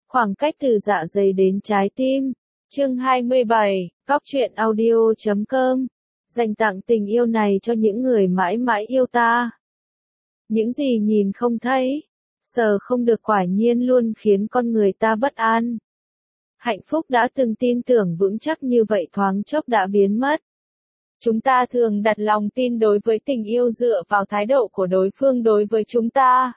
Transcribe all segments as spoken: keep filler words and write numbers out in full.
Khoảng cách từ dạ dày đến trái tim. Chương hai mươi bảy, Góc truyện audio chấm com. Dành tặng tình yêu này cho những người mãi mãi yêu ta. Những gì nhìn không thấy, sờ không được quả nhiên luôn khiến con người ta bất an. Hạnh phúc đã từng tin tưởng vững chắc như vậy thoáng chốc đã biến mất. Chúng ta thường đặt lòng tin đối với tình yêu dựa vào thái độ của đối phương đối với chúng ta.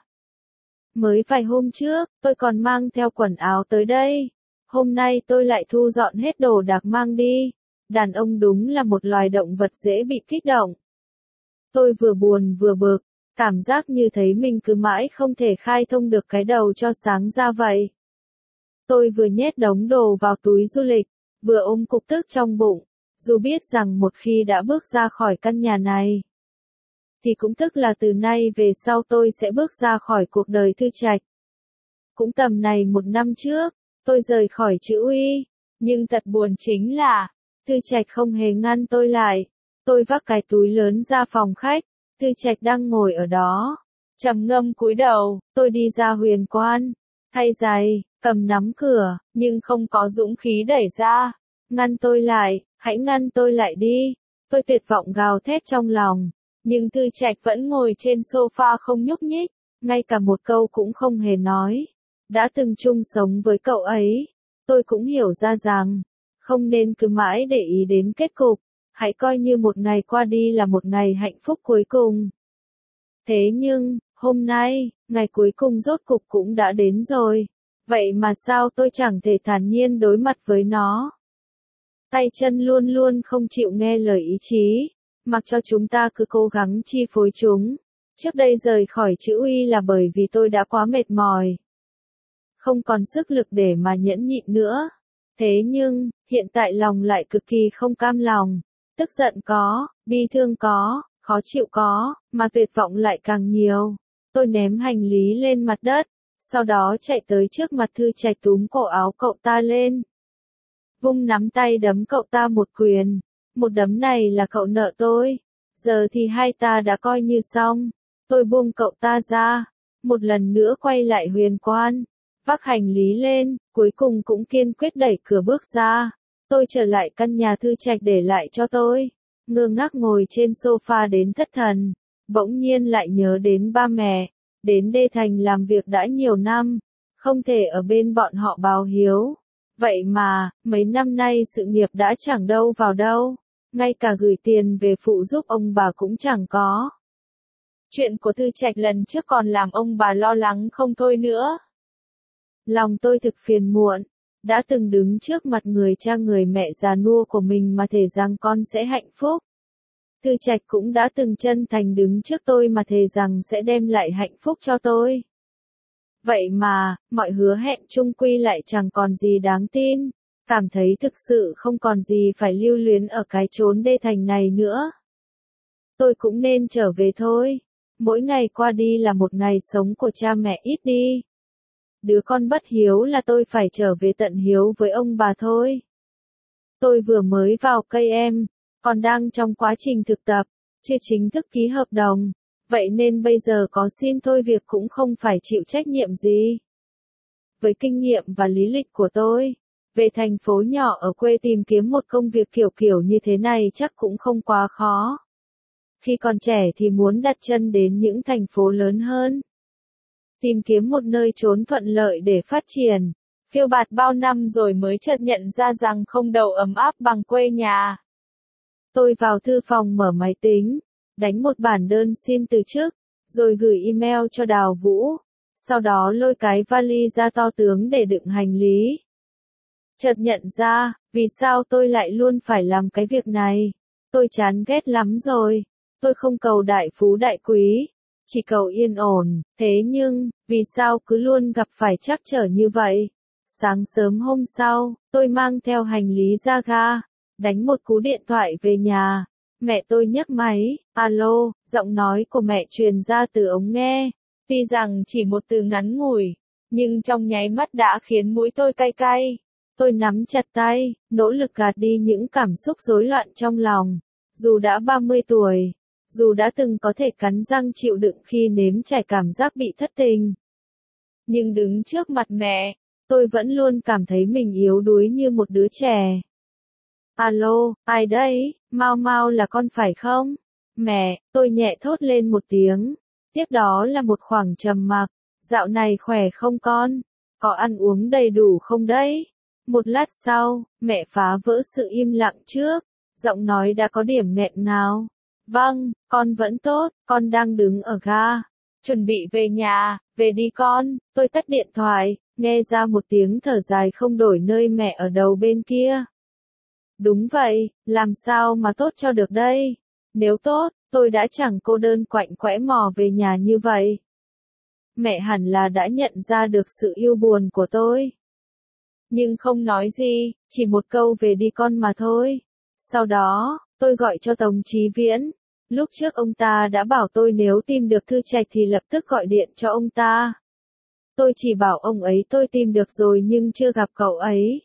Mới vài hôm trước, tôi còn mang theo quần áo tới đây. Hôm nay tôi lại thu dọn hết đồ đạc mang đi. Đàn ông đúng là một loài động vật dễ bị kích động. Tôi vừa buồn vừa bực, cảm giác như thấy mình cứ mãi không thể khai thông được cái đầu cho sáng ra vậy. Tôi vừa nhét đống đồ vào túi du lịch, vừa ôm cục tức trong bụng, dù biết rằng một khi đã bước ra khỏi căn nhà này, thì cũng tức là từ nay về sau tôi sẽ bước ra khỏi cuộc đời Thư Trạch. Cũng tầm này một năm trước, tôi rời khỏi chữ Uy, nhưng thật buồn chính là, Thư Trạch không hề ngăn tôi lại. Tôi vác cái túi lớn ra phòng khách, Thư Trạch đang ngồi ở đó, trầm ngâm cúi đầu. Tôi đi ra huyền quan, thay giày, cầm nắm cửa, nhưng không có dũng khí đẩy ra. Ngăn tôi lại, hãy ngăn tôi lại đi. Tôi tuyệt vọng gào thét trong lòng, nhưng Thư Trạch vẫn ngồi trên sofa không nhúc nhích, ngay cả một câu cũng không hề nói. Đã từng chung sống với cậu ấy, tôi cũng hiểu ra rằng, không nên cứ mãi để ý đến kết cục, hãy coi như một ngày qua đi là một ngày hạnh phúc cuối cùng. Thế nhưng, hôm nay, ngày cuối cùng rốt cục cũng đã đến rồi, vậy mà sao tôi chẳng thể thản nhiên đối mặt với nó. Tay chân luôn luôn không chịu nghe lời ý chí, mặc cho chúng ta cứ cố gắng chi phối chúng. Trước đây rời khỏi chữ Uy là bởi vì tôi đã quá mệt mỏi, không còn sức lực để mà nhẫn nhịn nữa. Thế nhưng, hiện tại lòng lại cực kỳ không cam lòng, tức giận có, bi thương có, khó chịu có, mà tuyệt vọng lại càng nhiều. Tôi ném hành lý lên mặt đất, sau đó chạy tới trước mặt Thư Trạch túm cổ áo cậu ta lên. Vung nắm tay đấm cậu ta một quyền, một đấm này là cậu nợ tôi, giờ thì hai ta đã coi như xong. Tôi buông cậu ta ra, một lần nữa quay lại huyền quan, vác hành lý lên, cuối cùng cũng kiên quyết đẩy cửa bước ra. Tôi trở lại căn nhà Thư Trạch để lại cho tôi, ngơ ngác ngồi trên sofa đến thất thần, bỗng nhiên lại nhớ đến ba mẹ, đến Đê Thành làm việc đã nhiều năm, không thể ở bên bọn họ báo hiếu. Vậy mà, mấy năm nay sự nghiệp đã chẳng đâu vào đâu, ngay cả gửi tiền về phụ giúp ông bà cũng chẳng có. Chuyện của Thư Trạch lần trước còn làm ông bà lo lắng không thôi nữa. Lòng tôi thực phiền muộn, đã từng đứng trước mặt người cha người mẹ già nua của mình mà thề rằng con sẽ hạnh phúc. Thư Trạch cũng đã từng chân thành đứng trước tôi mà thề rằng sẽ đem lại hạnh phúc cho tôi. Vậy mà, mọi hứa hẹn chung quy lại chẳng còn gì đáng tin, cảm thấy thực sự không còn gì phải lưu luyến ở cái chốn Đê Thành này nữa. Tôi cũng nên trở về thôi, mỗi ngày qua đi là một ngày sống của cha mẹ ít đi. Đứa con bất hiếu là tôi phải trở về tận hiếu với ông bà thôi. Tôi vừa mới vào cây em, còn đang trong quá trình thực tập, chưa chính thức ký hợp đồng, vậy nên bây giờ có xin thôi việc cũng không phải chịu trách nhiệm gì. Với kinh nghiệm và lý lịch của tôi, về thành phố nhỏ ở quê tìm kiếm một công việc kiểu kiểu như thế này chắc cũng không quá khó. Khi còn trẻ thì muốn đặt chân đến những thành phố lớn hơn, tìm kiếm một nơi trốn thuận lợi để phát triển. Phiêu bạt bao năm rồi mới chợt nhận ra rằng không đâu ấm áp bằng quê nhà. Tôi vào thư phòng mở máy tính, đánh một bản đơn xin từ chức, rồi gửi email cho Đào Vũ, sau đó lôi cái vali ra to tướng để đựng hành lý. Chợt nhận ra, vì sao tôi lại luôn phải làm cái việc này. Tôi chán ghét lắm rồi. Tôi không cầu đại phú đại quý, chỉ cầu yên ổn. Thế nhưng, vì sao cứ luôn gặp phải trắc trở như vậy? Sáng sớm hôm sau, tôi mang theo hành lý ra ga, đánh một cú điện thoại về nhà. Mẹ tôi nhấc máy, alo, giọng nói của mẹ truyền ra từ ống nghe. Tuy rằng chỉ một từ ngắn ngủi, nhưng trong nháy mắt đã khiến mũi tôi cay cay. Tôi nắm chặt tay, nỗ lực gạt đi những cảm xúc rối loạn trong lòng. Dù đã ba mươi tuổi, dù đã từng có thể cắn răng chịu đựng khi nếm trải cảm giác bị thất tình, nhưng đứng trước mặt mẹ, tôi vẫn luôn cảm thấy mình yếu đuối như một đứa trẻ. Alo, ai đấy, Mau Mau là con phải không? Mẹ, tôi nhẹ thốt lên một tiếng. Tiếp đó là một khoảng trầm mặc. Dạo này khỏe không con? Có ăn uống đầy đủ không đấy? Một lát sau, mẹ phá vỡ sự im lặng trước. Giọng nói đã có điểm nghẹn ngào. Vâng, con vẫn tốt, con đang đứng ở ga. Chuẩn bị về nhà, về đi con. Tôi tắt điện thoại, nghe ra một tiếng thở dài không đổi nơi mẹ ở đầu bên kia. Đúng vậy, làm sao mà tốt cho được đây? Nếu tốt, tôi đã chẳng cô đơn quạnh quẽ mò về nhà như vậy. Mẹ hẳn là đã nhận ra được sự yêu buồn của tôi. Nhưng không nói gì, chỉ một câu về đi con mà thôi. Sau đó, tôi gọi cho Tống Chí Viễn. Lúc trước ông ta đã bảo tôi nếu tìm được Thư Trạch thì lập tức gọi điện cho ông ta. Tôi chỉ bảo ông ấy tôi tìm được rồi nhưng chưa gặp cậu ấy.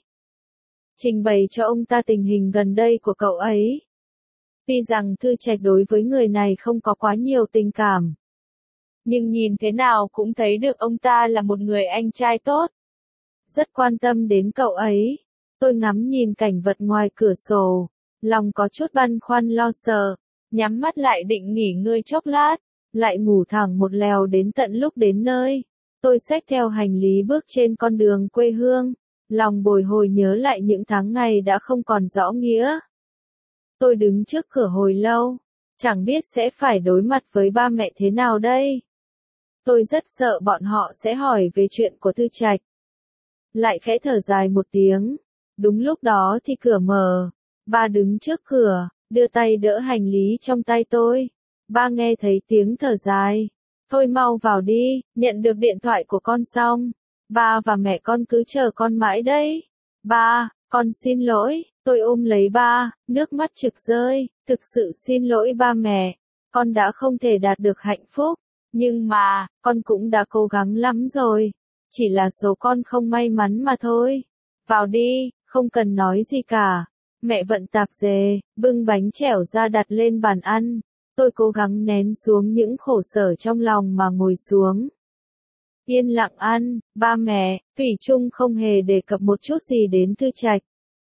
Trình bày cho ông ta tình hình gần đây của cậu ấy. Tuy rằng Thư Trạch đối với người này không có quá nhiều tình cảm. Nhưng nhìn thế nào cũng thấy được ông ta là một người anh trai tốt. Rất quan tâm đến cậu ấy. Tôi ngắm nhìn cảnh vật ngoài cửa sổ. Lòng có chút băn khoăn lo sợ. Nhắm mắt lại định nghỉ ngơi chốc lát. Lại ngủ thẳng một lèo đến tận lúc đến nơi. Tôi xách theo hành lý bước trên con đường quê hương. Lòng bồi hồi nhớ lại những tháng ngày đã không còn rõ nghĩa. Tôi đứng trước cửa hồi lâu. Chẳng biết sẽ phải đối mặt với ba mẹ thế nào đây. Tôi rất sợ bọn họ sẽ hỏi về chuyện của Thư Trạch. Lại khẽ thở dài một tiếng. Đúng lúc đó thì cửa mở. Ba đứng trước cửa, đưa tay đỡ hành lý trong tay tôi. Ba nghe thấy tiếng thở dài. Thôi mau vào đi, nhận được điện thoại của con xong. Ba và mẹ con cứ chờ con mãi đấy. Ba, con xin lỗi, tôi ôm lấy ba, nước mắt trực rơi. Thực sự xin lỗi ba mẹ. Con đã không thể đạt được hạnh phúc. Nhưng mà, con cũng đã cố gắng lắm rồi. Chỉ là số con không may mắn mà thôi. Vào đi, không cần nói gì cả. Mẹ vận tạp dề, bưng bánh chẻo ra đặt lên bàn ăn. Tôi cố gắng nén xuống những khổ sở trong lòng mà ngồi xuống. Yên lặng ăn, ba mẹ, Thủy chung không hề đề cập một chút gì đến Thư Trạch.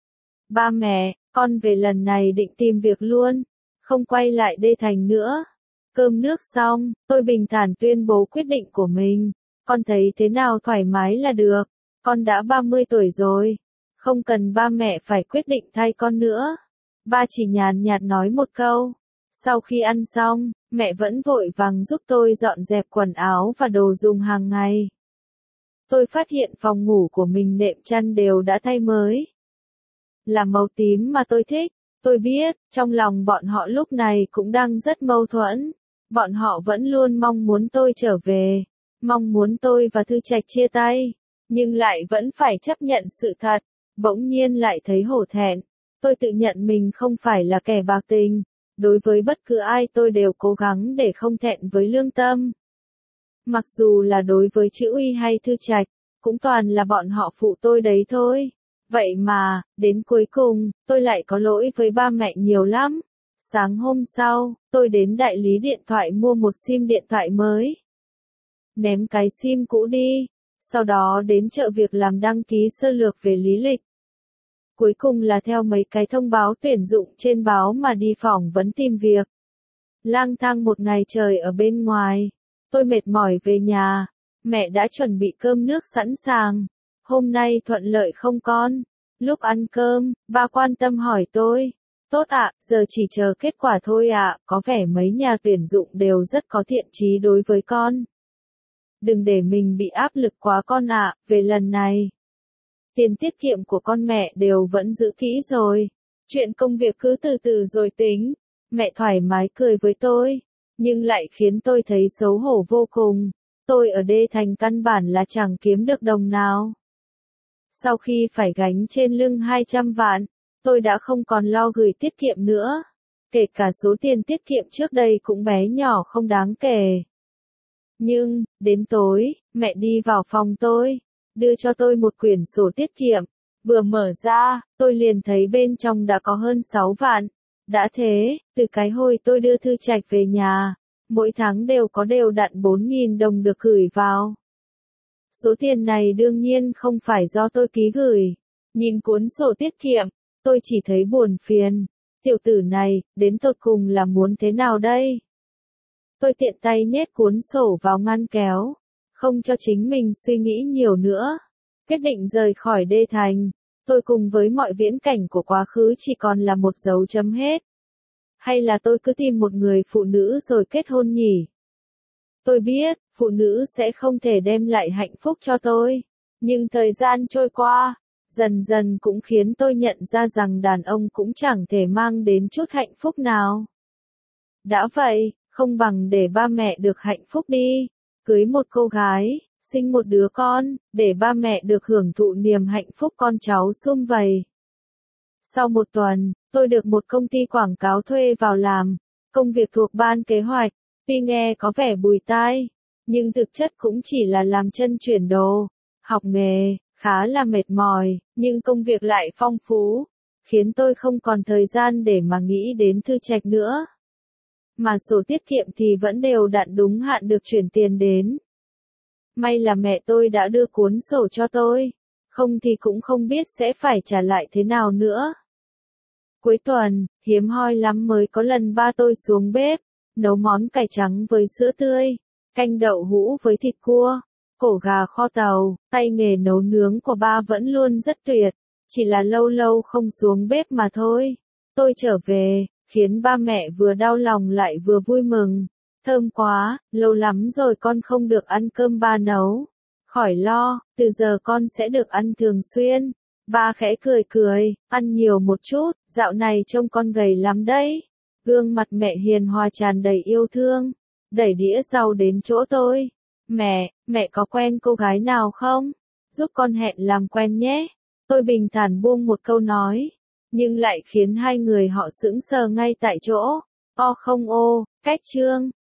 Ba mẹ, con về lần này định tìm việc luôn, không quay lại Đê Thành nữa. Cơm nước xong, tôi bình thản tuyên bố quyết định của mình. Con thấy thế nào thoải mái là được. Con đã ba mươi tuổi rồi. Không cần ba mẹ phải quyết định thay con nữa. Ba chỉ nhàn nhạt nói một câu. Sau khi ăn xong, mẹ vẫn vội vàng giúp tôi dọn dẹp quần áo và đồ dùng hàng ngày. Tôi phát hiện phòng ngủ của mình nệm chăn đều đã thay mới. Là màu tím mà tôi thích. Tôi biết, trong lòng bọn họ lúc này cũng đang rất mâu thuẫn. Bọn họ vẫn luôn mong muốn tôi trở về. Mong muốn tôi và Thư Trạch chia tay. Nhưng lại vẫn phải chấp nhận sự thật. Bỗng nhiên lại thấy hổ thẹn. Tôi tự nhận mình không phải là kẻ bạc tình. Đối với bất cứ ai tôi đều cố gắng để không thẹn với lương tâm. Mặc dù là đối với Chữ Uy hay Thư Trạch, cũng toàn là bọn họ phụ tôi đấy thôi. Vậy mà, đến cuối cùng, tôi lại có lỗi với ba mẹ nhiều lắm. Sáng hôm sau, tôi đến đại lý điện thoại mua một sim điện thoại mới. Ném cái sim cũ đi. Sau đó đến chợ việc làm đăng ký sơ lược về lý lịch. Cuối cùng là theo mấy cái thông báo tuyển dụng trên báo mà đi phỏng vấn tìm việc. Lang thang một ngày trời ở bên ngoài. Tôi mệt mỏi về nhà. Mẹ đã chuẩn bị cơm nước sẵn sàng. Hôm nay thuận lợi không con? Lúc ăn cơm, ba quan tâm hỏi tôi. Tốt ạ, giờ chỉ chờ kết quả thôi ạ, có vẻ mấy nhà tuyển dụng đều rất có thiện chí đối với con. Đừng để mình bị áp lực quá con ạ, về lần này. Tiền tiết kiệm của con mẹ đều vẫn giữ kỹ rồi. Chuyện công việc cứ từ từ rồi tính. Mẹ thoải mái cười với tôi. Nhưng lại khiến tôi thấy xấu hổ vô cùng. Tôi ở Đê Thành căn bản là chẳng kiếm được đồng nào. Sau khi phải gánh trên lưng hai trăm vạn, tôi đã không còn lo gửi tiết kiệm nữa. Kể cả số tiền tiết kiệm trước đây cũng bé nhỏ không đáng kể. Nhưng, đến tối, mẹ đi vào phòng tôi, đưa cho tôi một quyển sổ tiết kiệm. Vừa mở ra, tôi liền thấy bên trong đã có hơn sáu vạn. Đã thế, từ cái hồi tôi đưa Thư Trạch về nhà, mỗi tháng đều có đều đặn bốn nghìn đồng được gửi vào. Số tiền này đương nhiên không phải do tôi ký gửi. Nhìn cuốn sổ tiết kiệm, tôi chỉ thấy buồn phiền. Tiểu tử này, đến tột cùng là muốn thế nào đây? Tôi tiện tay nhét cuốn sổ vào ngăn kéo, không cho chính mình suy nghĩ nhiều nữa. Quyết định rời khỏi đê thành, tôi cùng với mọi viễn cảnh của quá khứ chỉ còn là một dấu chấm hết. Hay là tôi cứ tìm một người phụ nữ rồi kết hôn nhỉ? Tôi biết, phụ nữ sẽ không thể đem lại hạnh phúc cho tôi. Nhưng thời gian trôi qua, dần dần cũng khiến tôi nhận ra rằng đàn ông cũng chẳng thể mang đến chút hạnh phúc nào. Đã vậy, không bằng để ba mẹ được hạnh phúc đi. Cưới một cô gái, sinh một đứa con, để ba mẹ được hưởng thụ niềm hạnh phúc con cháu sum vầy. Sau một tuần, tôi được một công ty quảng cáo thuê vào làm, công việc thuộc ban kế hoạch. Tuy nghe có vẻ bùi tai, nhưng thực chất cũng chỉ là làm chân chuyển đồ, học nghề, khá là mệt mỏi, nhưng công việc lại phong phú, khiến tôi không còn thời gian để mà nghĩ đến thư trạch nữa. Mà sổ tiết kiệm thì vẫn đều đặn đúng hạn được chuyển tiền đến. May là mẹ tôi đã đưa cuốn sổ cho tôi, không thì cũng không biết sẽ phải trả lại thế nào nữa. Cuối tuần, hiếm hoi lắm mới có lần ba tôi xuống bếp, nấu món cải trắng với sữa tươi, canh đậu hũ với thịt cua, cổ gà kho tàu. Tay nghề nấu nướng của ba vẫn luôn rất tuyệt, chỉ là lâu lâu không xuống bếp mà thôi. Tôi trở về, khiến ba mẹ vừa đau lòng lại vừa vui mừng. Thơm quá, lâu lắm rồi con không được ăn cơm ba nấu. Khỏi lo, từ giờ con sẽ được ăn thường xuyên. Ba khẽ cười cười, ăn nhiều một chút, dạo này trông con gầy lắm đấy. Gương mặt mẹ hiền hòa tràn đầy yêu thương, đẩy đĩa rau đến chỗ tôi. Mẹ, mẹ có quen cô gái nào không? Giúp con hẹn làm quen nhé. Tôi bình thản buông một câu nói, nhưng lại khiến hai người họ sững sờ ngay tại chỗ. O không ô, cách chương.